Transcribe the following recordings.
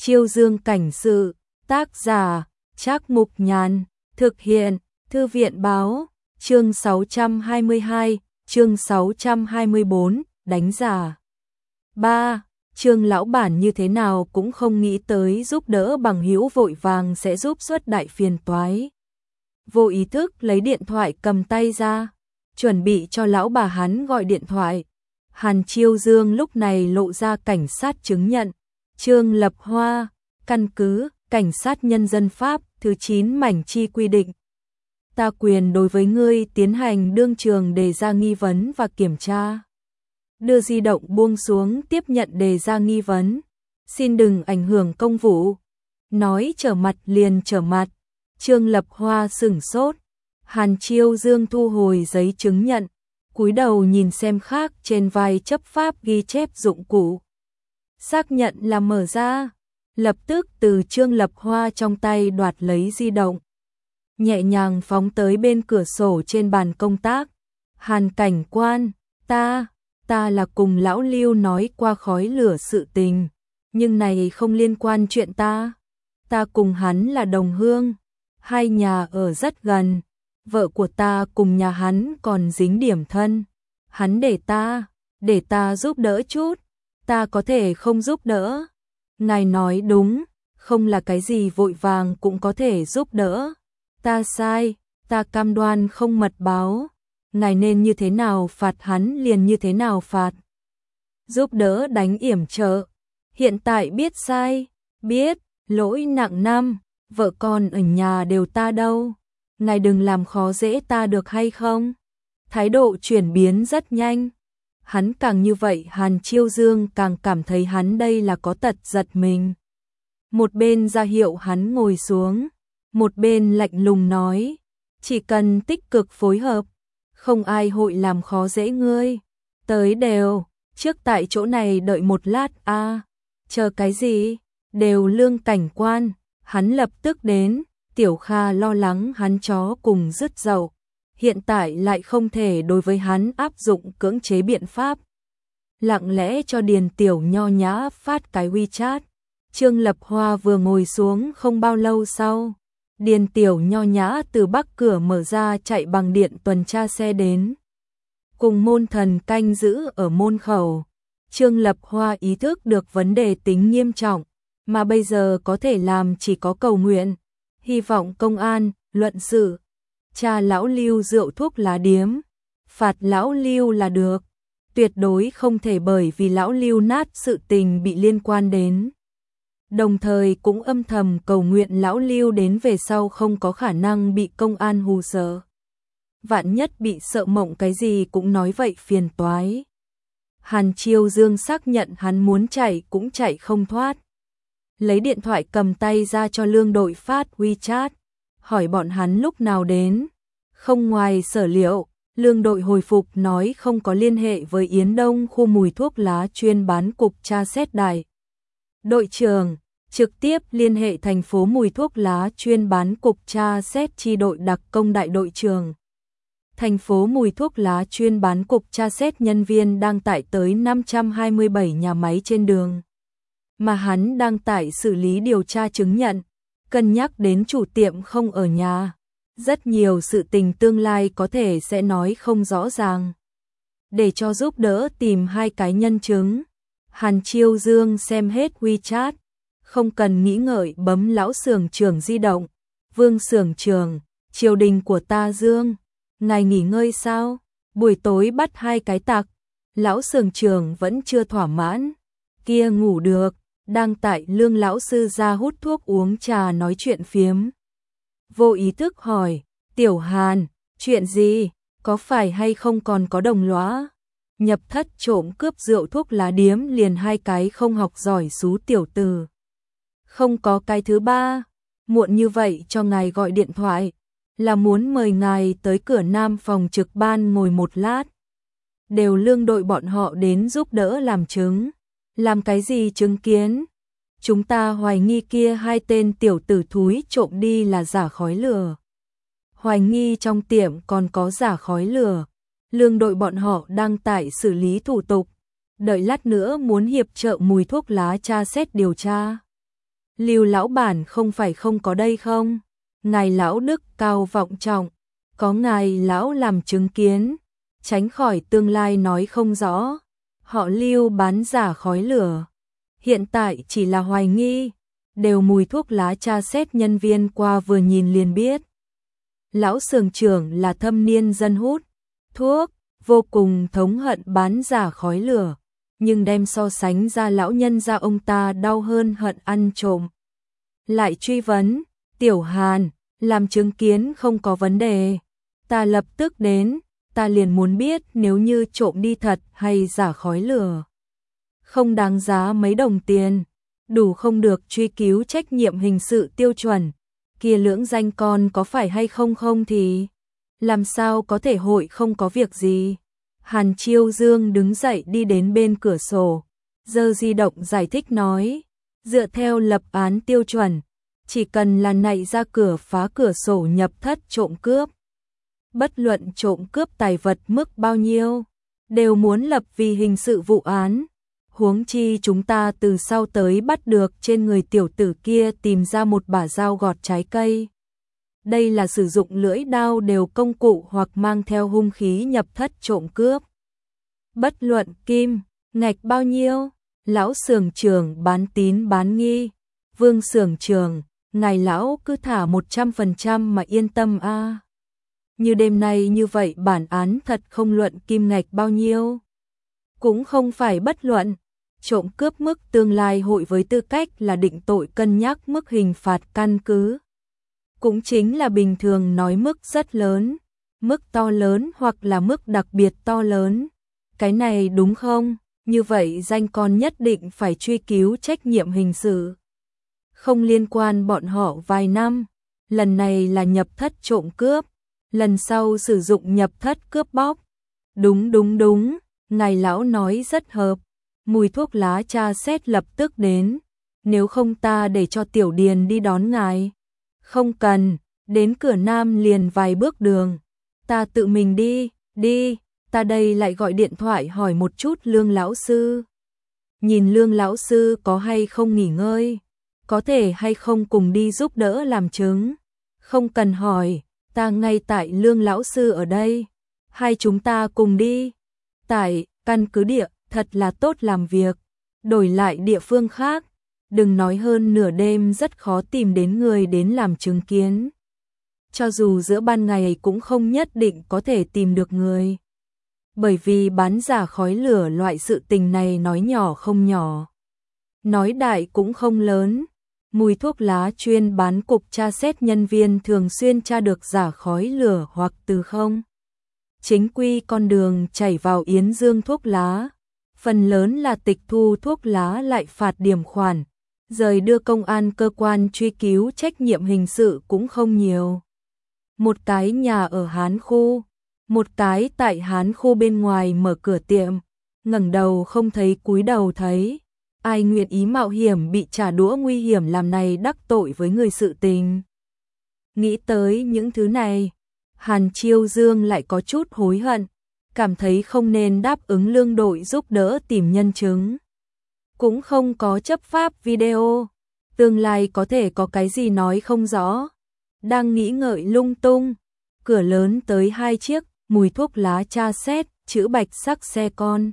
Chiêu Dương cảnh sự, tác giả, Trác Mục Nhàn, thực hiện, Thư viện báo, chương 622, chương 624, đánh giả. 3. Trương lão bản như thế nào cũng không nghĩ tới giúp đỡ bằng hữu vội vàng sẽ giúp xuất đại phiền toái. Vô ý thức lấy điện thoại cầm tay ra, chuẩn bị cho lão bà hắn gọi điện thoại. Hàn Chiêu Dương lúc này lộ ra cảnh sát chứng nhận. Trương Lập Hoa, căn cứ, cảnh sát nhân dân Pháp, thứ 9 mảnh chi quy định. Ta quyền đối với ngươi tiến hành đương trường đề ra nghi vấn và kiểm tra. Đưa di động buông xuống tiếp nhận đề ra nghi vấn. Xin đừng ảnh hưởng công vụ. Nói trở mặt liền trở mặt. Trương Lập Hoa sửng sốt. Hàn Chiêu Dương thu hồi giấy chứng nhận. Cúi đầu nhìn xem khác trên vai chấp pháp ghi chép dụng cụ. Xác nhận là mở ra. Lập tức từ Trương Lập Hoa trong tay đoạt lấy di động. Nhẹ nhàng phóng tới bên cửa sổ trên bàn công tác. Hàn cảnh quan, ta là cùng lão Lưu nói qua khói lửa sự tình. Nhưng này không liên quan chuyện ta. Ta cùng hắn là đồng hương. Hai nhà ở rất gần. Vợ của ta cùng nhà hắn còn dính điểm thân. Hắn để ta giúp đỡ chút. Ta có thể không giúp đỡ. Ngài nói đúng, không là cái gì vội vàng cũng có thể giúp đỡ. Ta sai, ta cam đoan không mật báo. Ngài nên như thế nào phạt hắn liền như thế nào phạt. Giúp đỡ đánh yểm trợ. Hiện tại biết sai, biết, lỗi nặng năm, vợ con ở nhà đều ta đâu. Ngài đừng làm khó dễ ta được hay không? Thái độ chuyển biến rất nhanh. Hắn càng như vậy Hàn Chiêu Dương càng cảm thấy hắn đây là có tật giật mình. Một bên ra hiệu hắn ngồi xuống, một bên lạnh lùng nói, chỉ cần tích cực phối hợp, không ai hội làm khó dễ ngươi. Tới đều, trước tại chỗ này đợi một lát a. Chờ cái gì? Đều Lương cảnh quan, hắn lập tức đến. Tiểu Kha lo lắng hắn chó cùng dứt dậu, hiện tại lại không thể đối với hắn áp dụng cưỡng chế biện pháp. Lặng lẽ cho Điền Tiểu nho nhã phát cái WeChat. Trương Lập Hoa vừa ngồi xuống không bao lâu sau, Điền Tiểu nho nhã từ bắc cửa mở ra chạy bằng điện tuần tra xe đến. Cùng môn thần canh giữ ở môn khẩu. Trương Lập Hoa ý thức được vấn đề tính nghiêm trọng, mà bây giờ có thể làm chỉ có cầu nguyện. Hy vọng công an, luận sự, cha lão Lưu rượu thuốc lá điếm, phạt lão Lưu là được, tuyệt đối không thể bởi vì lão Lưu nát sự tình bị liên quan đến. Đồng thời cũng âm thầm cầu nguyện lão Lưu đến về sau không có khả năng bị công an hù sợ. Vạn nhất bị sợ mộng cái gì cũng nói vậy phiền toái. Hàn Chiêu Dương xác nhận hắn muốn chạy cũng chạy không thoát. Lấy điện thoại cầm tay ra cho lương đội phát WeChat, hỏi bọn hắn lúc nào đến. Không ngoài sở liệu, lương đội hồi phục nói không có liên hệ với Yến Đông khu mùi thuốc lá chuyên bán cục tra xét đài. Đội trưởng trực tiếp liên hệ thành phố mùi thuốc lá chuyên bán cục tra xét chi đội đặc công đại đội trưởng. Thành phố mùi thuốc lá chuyên bán cục tra xét nhân viên đang tải tới 527 nhà máy trên đường. Mà hắn đang tải xử lý điều tra chứng nhận, cân nhắc đến chủ tiệm không ở nhà. Rất nhiều sự tình tương lai có thể sẽ nói không rõ ràng. Để cho giúp đỡ tìm hai cái nhân chứng, Hàn Chiêu Dương xem hết WeChat, không cần nghĩ ngợi bấm lão xưởng trưởng di động. Vương xưởng trưởng, triều đình của ta Dương, ngài nghỉ ngơi sao? Buổi tối bắt hai cái tặc. Lão xưởng trưởng vẫn chưa thỏa mãn. Kia ngủ được, đang tại Lương lão sư ra hút thuốc uống trà nói chuyện phiếm. Vô ý thức hỏi, Tiểu Hàn, chuyện gì? Có phải hay không còn có đồng lõa? Nhập thất trộm cướp rượu thuốc lá điếm liền hai cái không học giỏi xú tiểu tử. Không có cái thứ ba. Muộn như vậy cho ngài gọi điện thoại, là muốn mời ngài tới cửa Nam phòng trực ban ngồi một lát. Đều Lương đội bọn họ đến giúp đỡ làm chứng. Làm cái gì chứng kiến? Chúng ta hoài nghi kia hai tên tiểu tử thúi trộm đi là giả khói lửa. Hoài nghi trong tiệm còn có giả khói lửa. Lương đội bọn họ đang tại xử lý thủ tục. Đợi lát nữa muốn hiệp trợ mùi thuốc lá tra xét điều tra. Lưu lão bản không phải không có đây không? Ngài lão đức cao vọng trọng, có ngài lão làm chứng kiến, tránh khỏi tương lai nói không rõ. Họ Lưu bán giả khói lửa, hiện tại chỉ là hoài nghi, đều mùi thuốc lá tra xét nhân viên qua vừa nhìn liền biết. Lão xưởng trưởng là thâm niên dân hút thuốc, vô cùng thống hận bán giả khói lửa, nhưng đem so sánh ra lão nhân ra ông ta đau hơn hận ăn trộm. Lại truy vấn, Tiểu Hàn, làm chứng kiến không có vấn đề, ta lập tức đến, ta liền muốn biết nếu như trộm đi thật hay giả khói lửa. Không đáng giá mấy đồng tiền, đủ không được truy cứu trách nhiệm hình sự tiêu chuẩn, kia lưỡng danh con có phải hay không không thì làm sao có thể hội không có việc gì. Hàn Chiêu Dương đứng dậy đi đến bên cửa sổ, giơ di động giải thích nói, dựa theo lập án tiêu chuẩn, chỉ cần là nạy ra cửa phá cửa sổ nhập thất trộm cướp, bất luận trộm cướp tài vật mức bao nhiêu, đều muốn lập vì hình sự vụ án. Huống chi chúng ta từ sau tới bắt được trên người tiểu tử kia tìm ra một bả dao gọt trái cây. Đây là sử dụng lưỡi đao đều công cụ hoặc mang theo hung khí nhập thất trộm cướp. Bất luận kim, ngạch bao nhiêu, lão xưởng trưởng bán tín bán nghi. Vương xưởng trưởng, ngài lão cứ thả 100% mà yên tâm a. Như đêm nay như vậy bản án thật không luận kim ngạch bao nhiêu. Cũng không phải bất luận, trộm cướp mức tương lai hội với tư cách là định tội cân nhắc mức hình phạt căn cứ. Cũng chính là bình thường nói mức rất lớn, mức to lớn hoặc là mức đặc biệt to lớn. Cái này đúng không? Như vậy danh con nhất định phải truy cứu trách nhiệm hình sự. Không liên quan bọn họ vài năm, lần này là nhập thất trộm cướp, lần sau sử dụng nhập thất cướp bóc. Đúng, ngài lão nói rất hợp, mùi thuốc lá tra xét lập tức đến, nếu không ta để cho Tiểu Điền đi đón ngài. Không cần, đến cửa Nam liền vài bước đường, ta tự mình đi, ta đây lại gọi điện thoại hỏi một chút Lương lão sư. Nhìn Lương lão sư có hay không nghỉ ngơi, có thể hay không cùng đi giúp đỡ làm chứng. Không cần hỏi, ta ngay tại Lương lão sư ở đây, hai chúng ta cùng đi. Tại căn cứ địa thật là tốt làm việc, đổi lại địa phương khác, đừng nói hơn nửa đêm rất khó tìm đến người đến làm chứng kiến. Cho dù giữa ban ngày cũng không nhất định có thể tìm được người. Bởi vì bán giả khói lửa loại sự tình này nói nhỏ không nhỏ, nói đại cũng không lớn. Mùi thuốc lá chuyên bán cục tra xét nhân viên thường xuyên tra được giả khói lửa hoặc từ không chính quy con đường chảy vào Yến Dương thuốc lá. Phần lớn là tịch thu thuốc lá lại phạt điểm khoản, rời đưa công an cơ quan truy cứu trách nhiệm hình sự cũng không nhiều. Một cái nhà ở Hán khu, một cái tại Hán khu bên ngoài mở cửa tiệm, ngẩng đầu không thấy cúi đầu thấy. Ai nguyện ý mạo hiểm bị trả đũa nguy hiểm làm này đắc tội với người sự tình. Nghĩ tới những thứ này, Hàn Chiêu Dương lại có chút hối hận, cảm thấy không nên đáp ứng Lương đội giúp đỡ tìm nhân chứng. Cũng không có chấp pháp video, tương lai có thể có cái gì nói không rõ. Đang nghĩ ngợi lung tung, cửa lớn tới 2 chiếc, mùi thuốc lá tra xét, chữ bạch sắc xe con.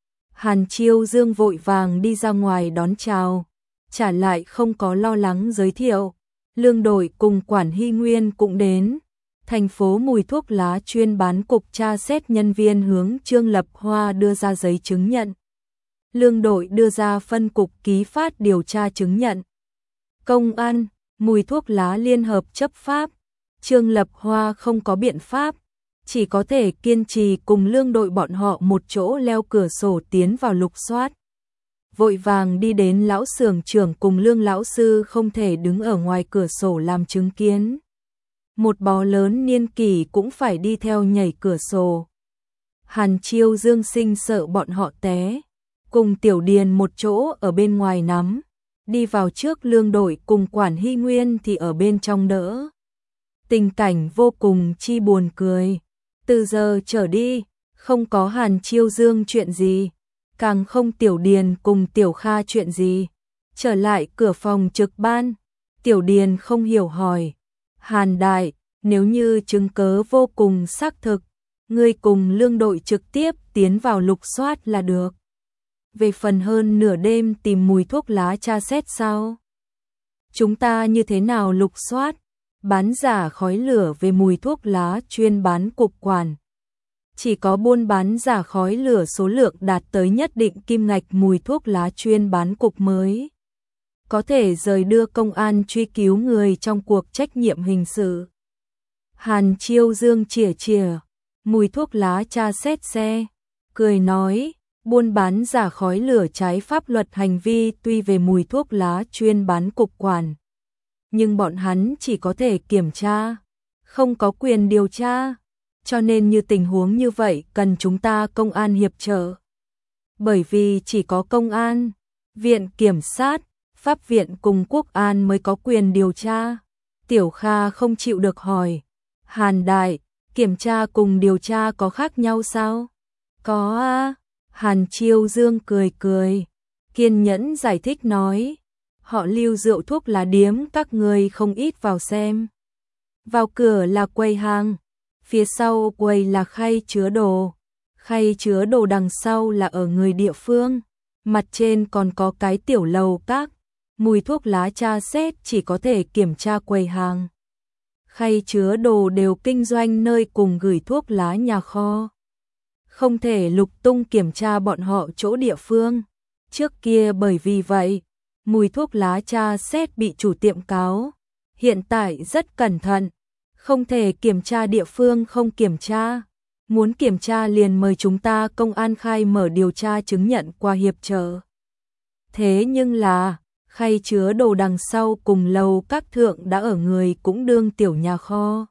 Hàn Chiêu Dương vội vàng đi ra ngoài đón chào, trả lại không có lo lắng giới thiệu. Lương đội cùng Quản Hy Nguyên cũng đến. Thành phố mùi thuốc lá chuyên bán cục tra xét nhân viên hướng Trương Lập Hoa đưa ra giấy chứng nhận. Lương đội đưa ra phân cục ký phát điều tra chứng nhận. Công an, mùi thuốc lá liên hợp chấp pháp. Trương Lập Hoa không có biện pháp, chỉ có thể kiên trì cùng lương đội bọn họ một chỗ leo cửa sổ tiến vào lục soát. Vội vàng đi đến lão xưởng trưởng cùng Lương lão sư không thể đứng ở ngoài cửa sổ làm chứng kiến. Một bó lớn niên kỷ cũng phải đi theo nhảy cửa sổ. Hàn Chiêu Dương sinh sợ bọn họ té, cùng Tiểu Điền một chỗ ở bên ngoài nắm, đi vào trước Lương đội cùng Quản Hy Nguyên thì ở bên trong đỡ. Tình cảnh vô cùng chi buồn cười. Từ giờ trở đi, không có Hàn Chiêu Dương chuyện gì, càng không Tiểu Điền cùng Tiểu Kha chuyện gì. Trở lại cửa phòng trực ban, Tiểu Điền không hiểu hỏi, Hàn đại, nếu như chứng cớ vô cùng xác thực, ngươi cùng lương đội trực tiếp tiến vào lục soát là được. Về phần hơn nửa đêm tìm mùi thuốc lá tra xét sao? Chúng ta như thế nào lục soát? Bán giả khói lửa về mùi thuốc lá chuyên bán cục quản. Chỉ có buôn bán giả khói lửa số lượng đạt tới nhất định kim ngạch mùi thuốc lá chuyên bán cục mới có thể rời đưa công an truy cứu người trong cuộc trách nhiệm hình sự. Hàn Chiêu Dương chìa chìa mùi thuốc lá tra xét xe, cười nói, buôn bán giả khói lửa trái pháp luật hành vi tuy về mùi thuốc lá chuyên bán cục quản, nhưng bọn hắn chỉ có thể kiểm tra, không có quyền điều tra, cho nên như tình huống như vậy cần chúng ta công an hiệp trợ. Bởi vì chỉ có công an, viện kiểm sát, pháp viện cùng quốc an mới có quyền điều tra. Tiểu Kha không chịu được hỏi, Hàn đại, kiểm tra cùng điều tra có khác nhau sao? Có à? Hàn Chiêu Dương cười cười, kiên nhẫn giải thích nói, họ lưu rượu thuốc lá điếm các người không ít vào xem. Vào cửa là quầy hàng, phía sau quầy là khay chứa đồ, khay chứa đồ đằng sau là ở người địa phương, mặt trên còn có cái tiểu lầu các, mùi thuốc lá tra xét chỉ có thể kiểm tra quầy hàng. Khay chứa đồ đều kinh doanh nơi cùng gửi thuốc lá nhà kho. Không thể lục tung kiểm tra bọn họ chỗ địa phương. Trước kia bởi vì vậy, mùi thuốc lá tra xét bị chủ tiệm cáo. Hiện tại rất cẩn thận, không thể kiểm tra địa phương không kiểm tra. Muốn kiểm tra liền mời chúng ta công an khai mở điều tra chứng nhận qua hiệp trợ. Thế nhưng là, khay chứa đồ đằng sau cùng lầu các thượng đã ở người cũng đương tiểu nhà kho.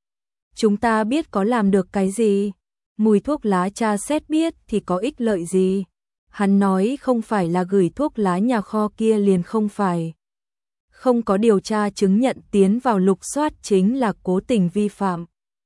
Chúng ta biết có làm được cái gì? Mùi thuốc lá tra xét biết thì có ích lợi gì? Hắn nói không phải là gửi thuốc lá nhà kho kia liền không phải. Không có điều tra chứng nhận tiến vào lục soát chính là cố tình vi phạm.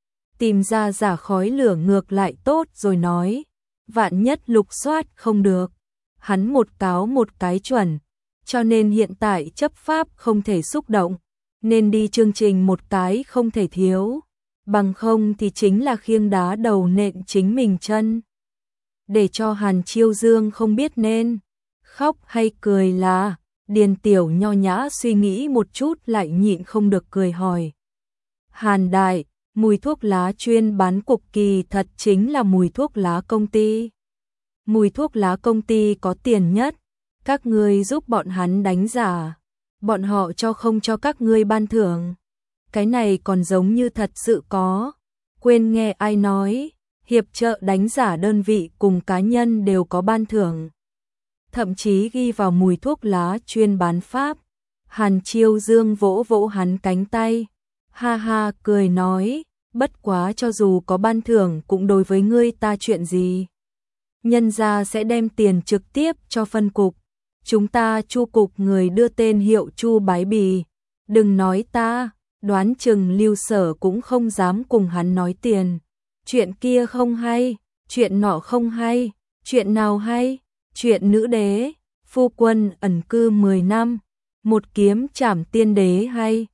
Tìm ra giả khói lửa ngược lại tốt rồi nói. Vạn nhất lục soát không được. Hắn một cáo một cái chuẩn. Cho nên hiện tại chấp pháp không thể xúc động. Nên đi chương trình một cái không thể thiếu. Bằng không thì chính là khiêng đá đầu nện chính mình chân. Để cho Hàn Chiêu Dương không biết nên khóc hay cười là, Điền Tiểu nho nhã suy nghĩ một chút lại nhịn không được cười hỏi. Hàn đại, mùi thuốc lá chuyên bán cục kỳ thật chính là mùi thuốc lá công ty. Mùi thuốc lá công ty có tiền nhất, các ngươi giúp bọn hắn đánh giả, bọn họ cho không cho các ngươi ban thưởng. Cái này còn giống như thật sự có, quên nghe ai nói, hiệp trợ đánh giả đơn vị cùng cá nhân đều có ban thưởng. Thậm chí ghi vào mùi thuốc lá chuyên bán pháp. Hàn Chiêu Dương vỗ vỗ hắn cánh tay, ha ha cười nói, bất quá cho dù có ban thưởng cũng đối với ngươi ta chuyện gì. Nhân gia sẽ đem tiền trực tiếp cho phân cục. Chúng ta Chu cục người đưa tên hiệu Chu Bái Bì. Đừng nói ta, đoán chừng Lưu Sở cũng không dám cùng hắn nói tiền. Chuyện kia không hay, chuyện nọ không hay, chuyện nào hay, chuyện nữ đế, phu quân ẩn cư 10 năm, một kiếm trảm tiên đế hay,